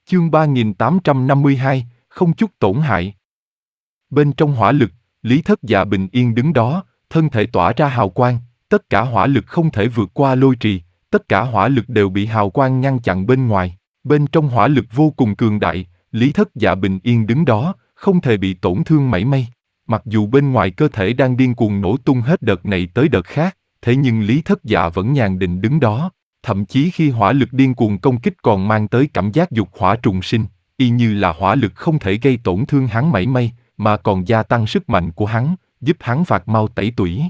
Chương 3852, không chút tổn hại. Bên trong hỏa lực, Lý Thất Dạ bình yên đứng đó, thân thể tỏa ra hào quang, tất cả hỏa lực không thể vượt qua lôi trì, tất cả hỏa lực đều bị hào quang ngăn chặn bên ngoài. Bên trong hỏa lực vô cùng cường đại, Lý Thất Dạ bình yên đứng đó, không thể bị tổn thương mảy may. Mặc dù bên ngoài cơ thể đang điên cuồng nổ tung hết đợt này tới đợt khác, thế nhưng Lý Thất Dạ vẫn nhàn định đứng đó. Thậm chí khi hỏa lực điên cuồng công kích còn mang tới cảm giác dục hỏa trùng sinh, y như là hỏa lực không thể gây tổn thương hắn mảy may, mà còn gia tăng sức mạnh của hắn, giúp hắn phạt mau tẩy tủy.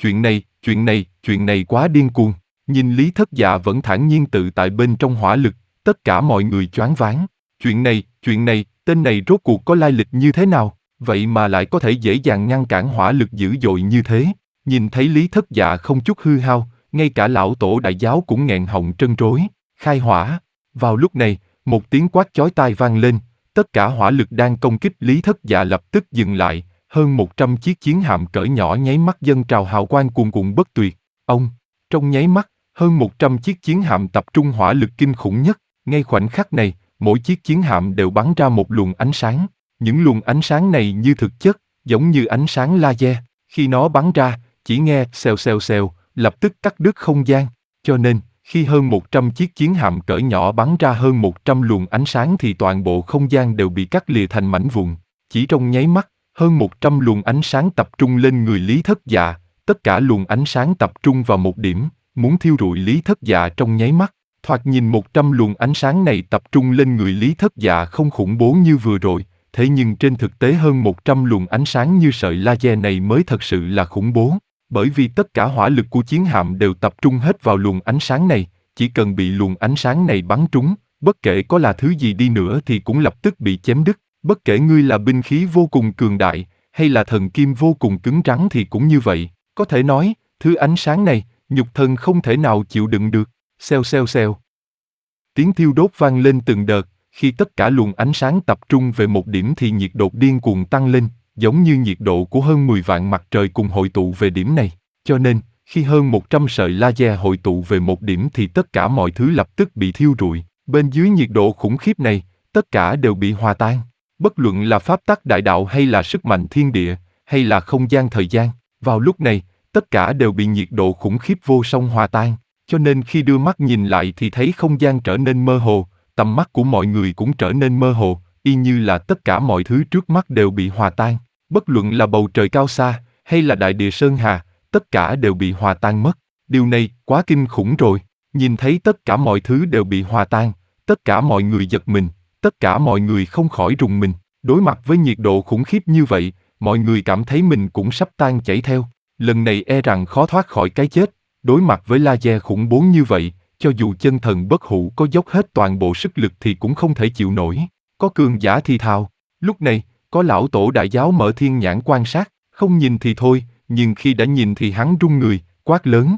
Chuyện này quá điên cuồng. Nhìn Lý Thất Dạ vẫn thản nhiên tự tại bên trong hỏa lực, tất cả mọi người choáng váng. Chuyện này, tên này rốt cuộc có lai lịch như thế nào, vậy mà lại có thể dễ dàng ngăn cản hỏa lực dữ dội như thế. Nhìn thấy Lý Thất Dạ không chút hư hao, ngay cả lão tổ đại giáo cũng nghẹn họng trân trối. Khai hỏa. Vào lúc này, một tiếng quát chói tai vang lên, tất cả hỏa lực đang công kích Lý Thất Dạ lập tức dừng lại, hơn 100 chiếc chiến hạm cỡ nhỏ nháy mắt dâng trào hào quang cuồn cuộn bất tuyệt. Trong nháy mắt, hơn 100 chiếc chiến hạm tập trung hỏa lực kinh khủng nhất, ngay khoảnh khắc này, mỗi chiếc chiến hạm đều bắn ra một luồng ánh sáng. Những luồng ánh sáng này như thực chất, giống như ánh sáng laser, khi nó bắn ra, chỉ nghe xèo xèo xèo, lập tức cắt đứt không gian. Cho nên, khi hơn 100 chiếc chiến hạm cỡ nhỏ bắn ra hơn 100 luồng ánh sáng thì toàn bộ không gian đều bị cắt lìa thành mảnh vụn. Chỉ trong nháy mắt, hơn 100 luồng ánh sáng tập trung lên người Lý Thất Dạ, tất cả luồng ánh sáng tập trung vào một điểm, muốn thiêu rụi Lý Thất Dạ trong nháy mắt. Thoạt nhìn 100 luồng ánh sáng này tập trung lên người Lý Thất Dạ không khủng bố như vừa rồi, thế nhưng trên thực tế hơn 100 luồng ánh sáng như sợi laser này mới thật sự là khủng bố. Bởi vì tất cả hỏa lực của chiến hạm đều tập trung hết vào luồng ánh sáng này, chỉ cần bị luồng ánh sáng này bắn trúng, bất kể có là thứ gì đi nữa thì cũng lập tức bị chém đứt. Bất kể ngươi là binh khí vô cùng cường đại, hay là thần kim vô cùng cứng rắn thì cũng như vậy. Có thể nói, thứ ánh sáng này, nhục thân không thể nào chịu đựng được. Xèo xèo xèo. Tiếng thiêu đốt vang lên từng đợt, khi tất cả luồng ánh sáng tập trung về một điểm thì nhiệt độ điên cuồng tăng lên, giống như nhiệt độ của hơn 10 vạn mặt trời cùng hội tụ về điểm này. Cho nên, khi hơn 100 sợi laser hội tụ về một điểm thì tất cả mọi thứ lập tức bị thiêu rụi. Bên dưới nhiệt độ khủng khiếp này, tất cả đều bị hòa tan. Bất luận là pháp tắc đại đạo hay là sức mạnh thiên địa, hay là không gian thời gian, vào lúc này, tất cả đều bị nhiệt độ khủng khiếp vô song hòa tan. Cho nên khi đưa mắt nhìn lại thì thấy không gian trở nên mơ hồ, tầm mắt của mọi người cũng trở nên mơ hồ, y như là tất cả mọi thứ trước mắt đều bị hòa tan. Bất luận là bầu trời cao xa, hay là đại địa sơn hà, tất cả đều bị hòa tan mất. Điều này quá kinh khủng rồi. Nhìn thấy tất cả mọi thứ đều bị hòa tan, tất cả mọi người giật mình, tất cả mọi người không khỏi rùng mình. Đối mặt với nhiệt độ khủng khiếp như vậy, mọi người cảm thấy mình cũng sắp tan chảy theo. Lần này e rằng khó thoát khỏi cái chết. Đối mặt với laser khủng bố như vậy, cho dù chân thần bất hủ có dốc hết toàn bộ sức lực thì cũng không thể chịu nổi. Có cường giả thì thào. Lúc này, có lão tổ đại giáo mở thiên nhãn quan sát, không nhìn thì thôi, nhưng khi đã nhìn thì hắn run người, quát lớn.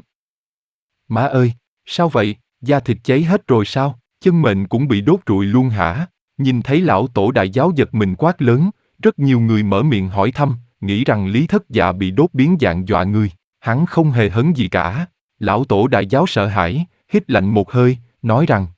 Má ơi, sao vậy, da thịt cháy hết rồi sao, chân mệnh cũng bị đốt rụi luôn hả? Nhìn thấy lão tổ đại giáo giật mình quát lớn, rất nhiều người mở miệng hỏi thăm, nghĩ rằng Lý Thất Dạ bị đốt biến dạng dọa người. Hắn không hề hấn gì cả. Lão tổ đại giáo sợ hãi, hít lạnh một hơi, nói rằng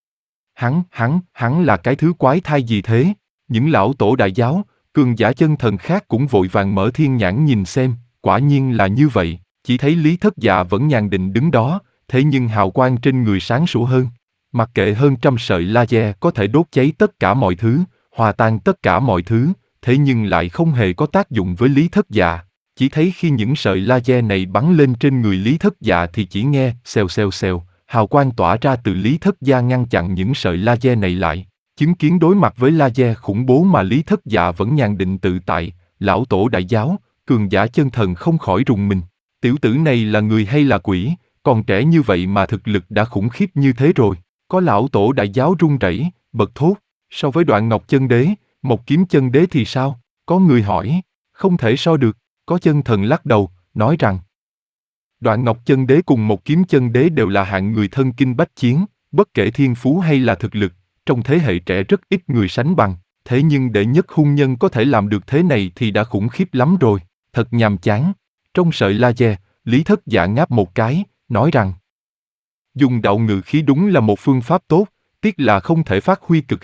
Hắn là cái thứ quái thai gì thế? Những lão tổ đại giáo, cường giả chân thần khác cũng vội vàng mở thiên nhãn nhìn xem, quả nhiên là như vậy, chỉ thấy Lý Thất Dạ vẫn nhàn định đứng đó, thế nhưng hào quang trên người sáng sủa hơn. Mặc kệ hơn trăm sợi laser có thể đốt cháy tất cả mọi thứ, hòa tan tất cả mọi thứ, thế nhưng lại không hề có tác dụng với Lý Thất Dạ. Chỉ thấy khi những sợi laser này bắn lên trên người Lý Thất Dạ thì chỉ nghe xèo xèo xèo, hào quang tỏa ra từ Lý Thất Dạ ngăn chặn những sợi laser này lại. Chứng kiến đối mặt với laser khủng bố mà Lý Thất Dạ vẫn nhàn định tự tại, lão tổ đại giáo, cường giả chân thần không khỏi rùng mình. Tiểu tử này là người hay là quỷ, còn trẻ như vậy mà thực lực đã khủng khiếp như thế rồi. Có lão tổ đại giáo run rẩy, bật thốt, so với Đoạn Ngọc Chân Đế, Một Kiếm Chân Đế thì sao? Có người hỏi, không thể so được. Có chân thần lắc đầu, nói rằng Đoạn Ngọc Chân Đế cùng Một Kiếm Chân Đế đều là hạng người thân kinh bách chiến, bất kể thiên phú hay là thực lực, trong thế hệ trẻ rất ít người sánh bằng, thế nhưng đệ nhất hung nhân có thể làm được thế này thì đã khủng khiếp lắm rồi, thật nhàm chán. Trong sợi laser, Lý Thất Dạ ngáp một cái, nói rằng dùng đạo ngự khí đúng là một phương pháp tốt, tiếc là không thể phát huy cực hạn,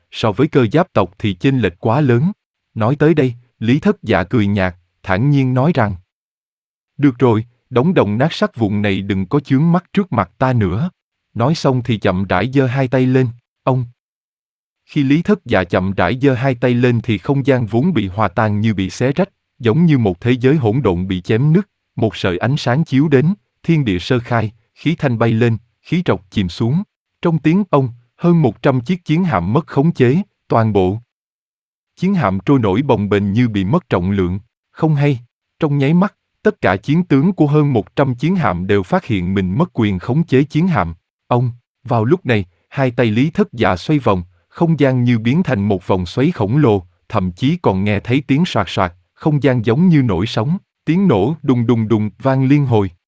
so với cơ giáp tộc thì chênh lệch quá lớn. Nói tới đây, Lý Thất Dạ cười nhạt, thản nhiên nói rằng: được rồi, đống đồng nát sắt vụn này đừng có chướng mắt trước mặt ta nữa. Nói xong thì chậm rãi giơ hai tay lên, ông. Khi Lý Thất Dạ chậm rãi giơ hai tay lên thì không gian vốn bị hòa tan như bị xé rách, giống như một thế giới hỗn độn bị chém nứt, một sợi ánh sáng chiếu đến, thiên địa sơ khai, khí thanh bay lên, khí trọc chìm xuống. Trong tiếng ông, hơn 100 chiếc chiến hạm mất khống chế, toàn bộ chiến hạm trôi nổi bồng bềnh như bị mất trọng lượng. Không hay, trong nháy mắt, tất cả chiến tướng của hơn 100 chiến hạm đều phát hiện mình mất quyền khống chế chiến hạm. Ông, vào lúc này, hai tay Lý Thất Dạ xoay vòng, không gian như biến thành một vòng xoáy khổng lồ, thậm chí còn nghe thấy tiếng soạt soạt, không gian giống như nổi sóng, tiếng nổ đùng đùng đùng vang liên hồi.